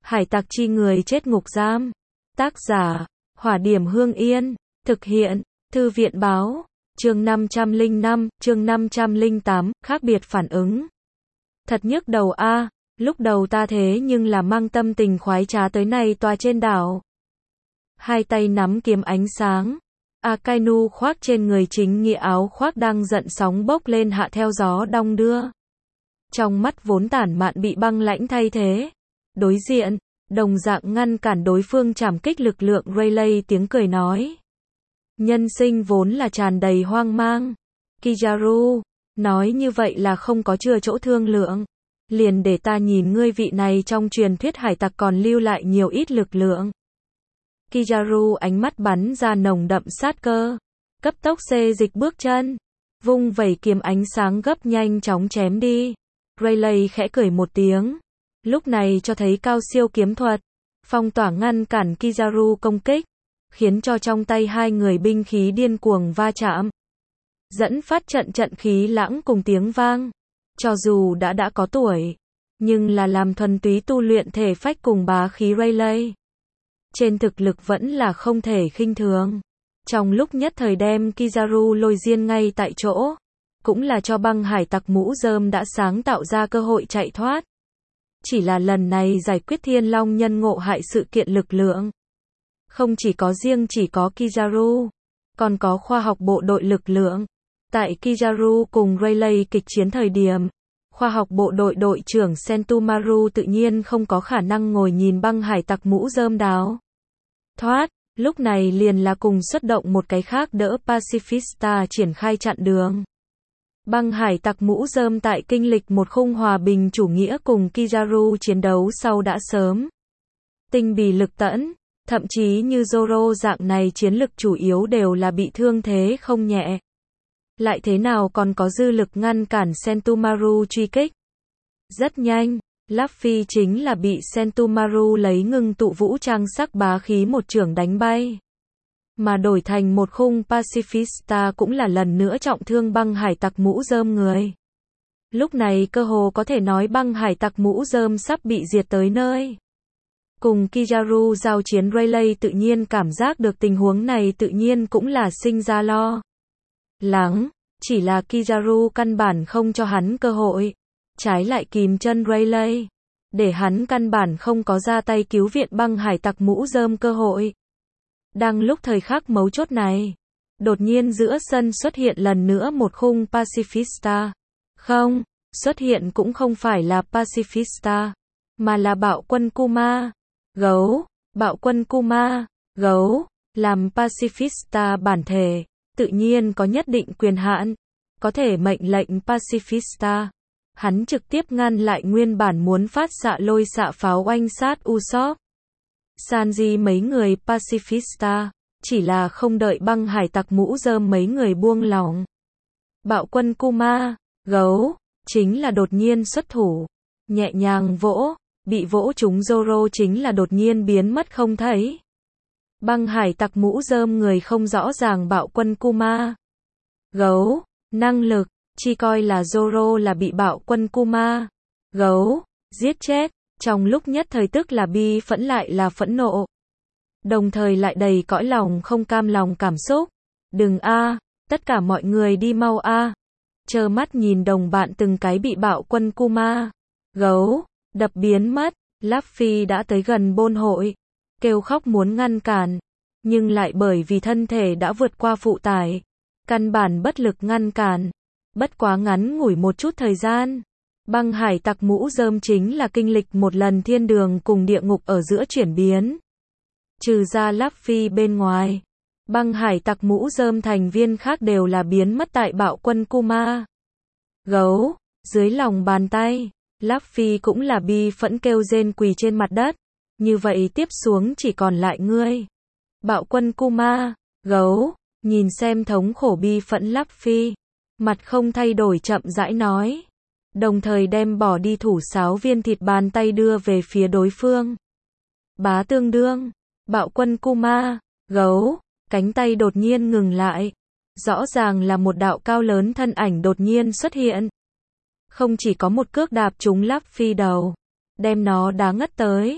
Hải tặc chi người chết ngục giam. Tác giả, Hỏa Điểm Hương Yên. Thực hiện, Thư viện Báo. Chương 505, chương 508, khác biệt phản ứng. Thật nhức đầu a, lúc đầu ta thế nhưng là mang tâm tình khoái trá tới này tòa trên đảo. Hai tay nắm kiếm ánh sáng. Akainu khoác trên người chính nghĩa áo khoác đang giận sóng bốc lên hạ theo gió đong đưa. Trong mắt vốn tản mạn bị băng lãnh thay thế. Đối diện, đồng dạng ngăn cản đối phương trảm kích lực lượng Rayleigh tiếng cười nói. Nhân sinh vốn là tràn đầy hoang mang. Kizaru, nói như vậy là không có chừa chỗ thương lượng. Liền để ta nhìn ngươi vị này trong truyền thuyết hải tặc còn lưu lại nhiều ít lực lượng. Kizaru ánh mắt bắn ra nồng đậm sát cơ. Cấp tốc xê dịch bước chân. Vung vẩy kiếm ánh sáng gấp nhanh chóng chém đi. Rayleigh khẽ cười một tiếng. Lúc này cho thấy cao siêu kiếm thuật. Phong tỏa ngăn cản Kizaru công kích. Khiến cho trong tay hai người binh khí điên cuồng va chạm. Dẫn phát trận khí lãng cùng tiếng vang. Cho dù đã có tuổi. Nhưng là làm thuần túy tu luyện thể phách cùng bá khí Rayleigh. Trên thực lực vẫn là không thể khinh thường. Trong lúc nhất thời đem Kizaru lôi diên ngay tại chỗ. Cũng là cho băng hải tặc mũ rơm đã sáng tạo ra cơ hội chạy thoát. Chỉ là lần này giải quyết Thiên Long nhân ngộ hại sự kiện lực lượng. Không chỉ có Kizaru, còn có khoa học bộ đội lực lượng. Tại Kizaru cùng Rayleigh kịch chiến thời điểm, khoa học bộ đội đội trưởng Sentomaru tự nhiên không có khả năng ngồi nhìn băng hải tặc mũ rơm đáo thoát, lúc này liền là cùng xuất động một cái khác đỡ Pacifista triển khai chặn đường. Băng hải tặc mũ rơm tại kinh lịch một khung hòa bình chủ nghĩa cùng Kizaru chiến đấu sau đã sớm tinh bì lực tẫn, thậm chí như Zoro dạng này chiến lực chủ yếu đều là bị thương thế không nhẹ. Lại thế nào còn có dư lực ngăn cản Sentomaru truy kích. Rất nhanh, Luffy chính là bị Sentomaru lấy ngưng tụ vũ trang sắc bá khí một chưởng đánh bay. Mà đổi thành một khung Pacifista cũng là lần nữa trọng thương băng hải tặc mũ rơm người. Lúc này cơ hồ có thể nói băng hải tặc mũ rơm sắp bị diệt tới nơi. Cùng Kizaru giao chiến Rayleigh tự nhiên cảm giác được tình huống này tự nhiên cũng là sinh ra lo lắng, chỉ là Kizaru căn bản không cho hắn cơ hội, trái lại kìm chân Rayleigh, để hắn căn bản không có ra tay cứu viện băng hải tặc mũ rơm cơ hội. Đang lúc thời khắc mấu chốt này, đột nhiên giữa sân xuất hiện lần nữa một khung Pacifista. Không, xuất hiện cũng không phải là Pacifista, mà là bạo quân Kuma. Gấu, bạo quân Kuma, gấu, làm Pacifista bản thể, tự nhiên có nhất định quyền hạn, có thể mệnh lệnh Pacifista. Hắn trực tiếp ngăn lại nguyên bản muốn phát xạ lôi xạ pháo oanh sát Usopp, Sanji mấy người Pacifista, chỉ là không đợi băng hải tặc mũ rơm mấy người buông lỏng. Bạo quân Kuma, gấu, chính là đột nhiên xuất thủ, nhẹ nhàng vỗ, bị vỗ trúng Zoro chính là đột nhiên biến mất không thấy. Băng hải tặc mũ rơm người không rõ ràng bạo quân Kuma, gấu, năng lực, chỉ coi là Zoro là bị bạo quân Kuma, gấu, giết chết, trong lúc nhất thời tức là bi phẫn lại là phẫn nộ. Đồng thời lại đầy cõi lòng không cam lòng cảm xúc. Đừng a, tất cả mọi người đi mau a. Trơ mắt nhìn đồng bạn từng cái bị bạo quân Kuma, gấu, đập biến mất. Luffy đã tới gần bôn hội, kêu khóc muốn ngăn cản, nhưng lại bởi vì thân thể đã vượt qua phụ tải, căn bản bất lực ngăn cản. Bất quá ngắn ngủi một chút thời gian, băng hải tặc mũ rơm chính là kinh lịch một lần thiên đường cùng địa ngục ở giữa chuyển biến. Trừ ra Luffy bên ngoài, băng hải tặc mũ rơm thành viên khác đều là biến mất tại bạo quân Kuma, gấu, dưới lòng bàn tay. Luffy cũng là bi phẫn kêu rên quỳ trên mặt đất. Như vậy tiếp xuống chỉ còn lại ngươi. Bạo quân Kuma, gấu, nhìn xem thống khổ bi phẫn Luffy, mặt không thay đổi chậm rãi nói. Đồng thời đem bỏ đi thủ sáo viên thịt bàn tay đưa về phía đối phương. Bá tương đương, bạo quân Kuma, gấu, cánh tay đột nhiên ngừng lại. Rõ ràng là một đạo cao lớn thân ảnh đột nhiên xuất hiện. Không chỉ có một cước đạp trúng Luffy đầu, đem nó đá ngất tới.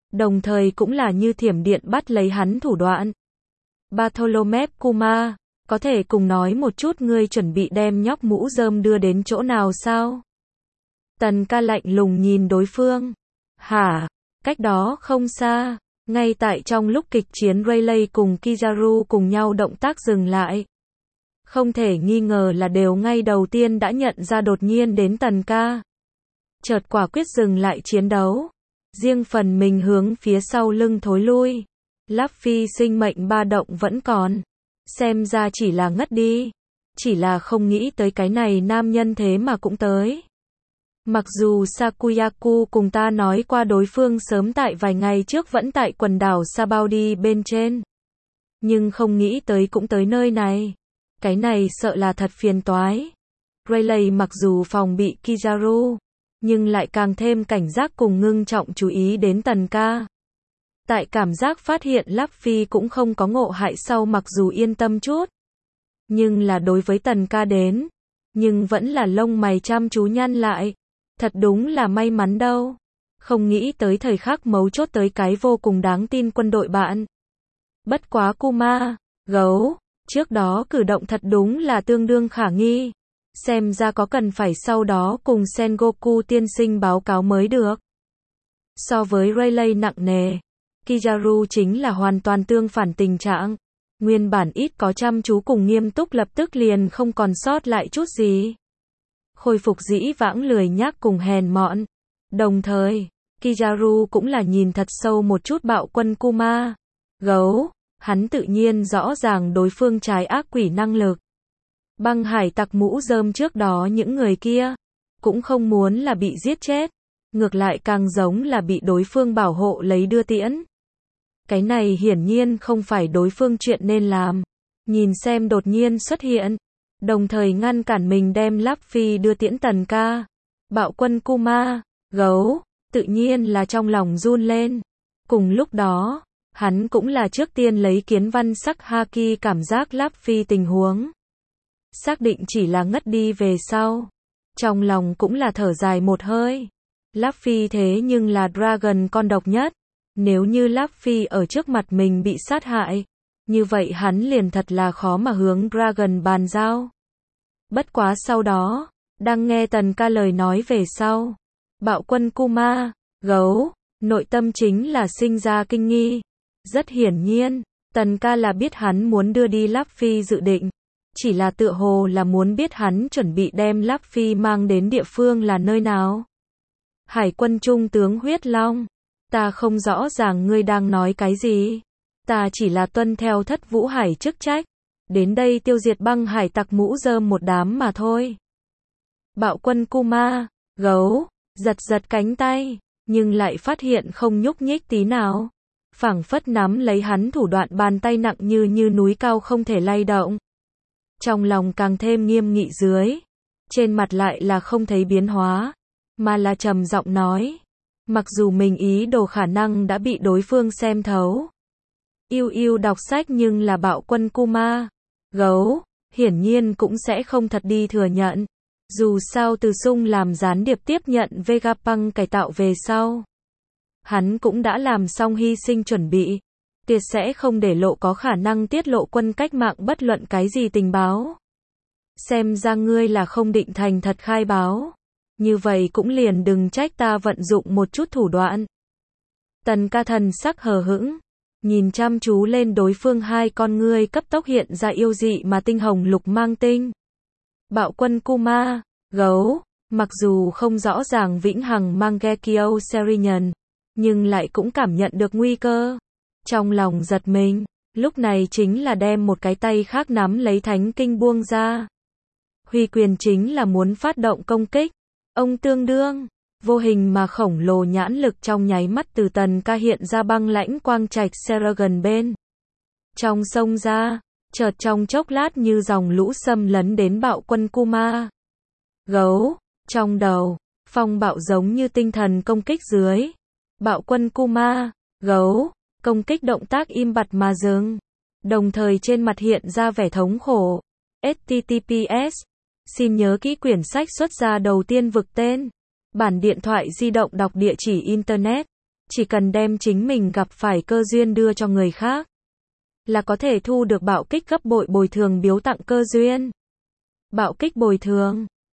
đồng thời cũng là như thiểm điện bắt lấy hắn thủ đoạn. Bartholomew Kuma, có thể cùng nói một chút ngươi chuẩn bị đem nhóc mũ rơm đưa đến chỗ nào sao? Tần ca lạnh lùng nhìn đối phương. Hả? Cách đó không xa, ngay tại trong lúc kịch chiến Rayleigh cùng Kizaru cùng nhau động tác dừng lại. Không thể nghi ngờ là đều ngay đầu tiên đã nhận ra đột nhiên đến tần ca. Chợt quả quyết dừng lại chiến đấu. Riêng phần mình hướng phía sau lưng thối lui. Luffy sinh mệnh ba động vẫn còn. Xem ra chỉ là ngất đi. Chỉ là không nghĩ tới cái này nam nhân thế mà cũng tới. Mặc dù Sakuyaku cùng ta nói qua đối phương sớm tại vài ngày trước vẫn tại quần đảo Sabaody bên trên. Nhưng không nghĩ tới cũng tới nơi này. Cái này sợ là thật phiền toái. Rayleigh mặc dù phòng bị Kizaru, nhưng lại càng thêm cảnh giác cùng ngưng trọng chú ý đến tần ca. Tại cảm giác phát hiện Luffy cũng không có ngộ hại sau mặc dù yên tâm chút. Nhưng là đối với tần ca đến, nhưng vẫn là lông mày chăm chú nhăn lại. Thật đúng là may mắn đâu. Không nghĩ tới thời khắc mấu chốt tới cái vô cùng đáng tin quân đội bạn. Bất quá Kuma, gấu, trước đó cử động thật đúng là tương đương khả nghi. Xem ra có cần phải sau đó cùng Sengoku tiên sinh báo cáo mới được. So với Rayleigh nặng nề, Kizaru chính là hoàn toàn tương phản tình trạng. Nguyên bản ít có chăm chú cùng nghiêm túc lập tức liền không còn sót lại chút gì. Khôi phục dĩ vãng lười nhác cùng hèn mọn. Đồng thời, Kizaru cũng là nhìn thật sâu một chút bạo quân Kuma. Gấu, hắn tự nhiên rõ ràng đối phương trái ác quỷ năng lực. Băng hải tặc mũ rơm trước đó những người kia, cũng không muốn là bị giết chết. Ngược lại càng giống là bị đối phương bảo hộ lấy đưa tiễn. Cái này hiển nhiên không phải đối phương chuyện nên làm. Nhìn xem đột nhiên xuất hiện. Đồng thời ngăn cản mình đem Luffy đưa tiễn tần ca. Bạo quân Kuma, gấu, tự nhiên là trong lòng run lên. Cùng lúc đó, hắn cũng là trước tiên lấy kiến văn sắc haki cảm giác Luffy tình huống. Xác định chỉ là ngất đi về sau. Trong lòng cũng là thở dài một hơi. Luffy thế nhưng là Dragon con độc nhất. Nếu như Luffy ở trước mặt mình bị sát hại, như vậy hắn liền thật là khó mà hướng Dragon bàn giao. Bất quá sau đó, đang nghe tần ca lời nói về sau. Bạo quân Kuma, gấu, nội tâm chính là sinh ra kinh nghi. Rất hiển nhiên, tần ca là biết hắn muốn đưa đi Luffy dự định. Chỉ là tựa hồ là muốn biết hắn chuẩn bị đem Luffy mang đến địa phương là nơi nào. Hải quân trung tướng Huyết Long. Ta không rõ ràng ngươi đang nói cái gì. Ta chỉ là tuân theo Thất Vũ Hải chức trách. Đến đây tiêu diệt băng hải tặc mũ rơm một đám mà thôi. Bạo quân Kuma, gấu, giật cánh tay, nhưng lại phát hiện không nhúc nhích tí nào. Phảng phất nắm lấy hắn thủ đoạn bàn tay nặng như núi cao không thể lay động. Trong lòng càng thêm nghiêm nghị dưới. Trên mặt lại là không thấy biến hóa, mà là trầm giọng nói. Mặc dù mình ý đồ khả năng đã bị đối phương xem thấu. Yêu đọc sách nhưng là bạo quân Kuma, gấu, hiển nhiên cũng sẽ không thật đi thừa nhận. Dù sao từ Sung làm gián điệp tiếp nhận Vegapunk cải tạo về sau. Hắn cũng đã làm xong hy sinh chuẩn bị. Tuyệt sẽ không để lộ có khả năng tiết lộ quân cách mạng bất luận cái gì tình báo. Xem ra ngươi là không định thành thật khai báo. Như vậy cũng liền đừng trách ta vận dụng một chút thủ đoạn. Tần ca thần sắc hờ hững. Nhìn chăm chú lên đối phương hai con ngươi cấp tốc hiện ra yêu dị mà tinh hồng lục mang tinh. Bạo quân Kuma, gấu, mặc dù không rõ ràng vĩnh hằng Mangekyo Serenian, nhưng lại cũng cảm nhận được nguy cơ. Trong lòng giật mình, lúc này chính là đem một cái tay khác nắm lấy thánh kinh buông ra. Huy quyền chính là muốn phát động công kích. Ông tương đương, vô hình mà khổng lồ nhãn lực trong nháy mắt từ tần ca hiện ra băng lãnh quang trạch Seragon bên. Trong sông ra, chợt trong chốc lát như dòng lũ xâm lấn đến bạo quân Kuma. Gấu, trong đầu, phong bạo giống như tinh thần công kích dưới. Bạo quân Kuma, gấu, công kích động tác im bặt mà dừng. Đồng thời trên mặt hiện ra vẻ thống khổ. HTTPS. Xin nhớ kỹ quyển sách xuất ra đầu tiên vực tên. Bản điện thoại di động đọc địa chỉ Internet. Chỉ cần đem chính mình gặp phải cơ duyên đưa cho người khác, là có thể thu được bạo kích gấp bội bồi thường biếu tặng cơ duyên. Bạo kích bồi thường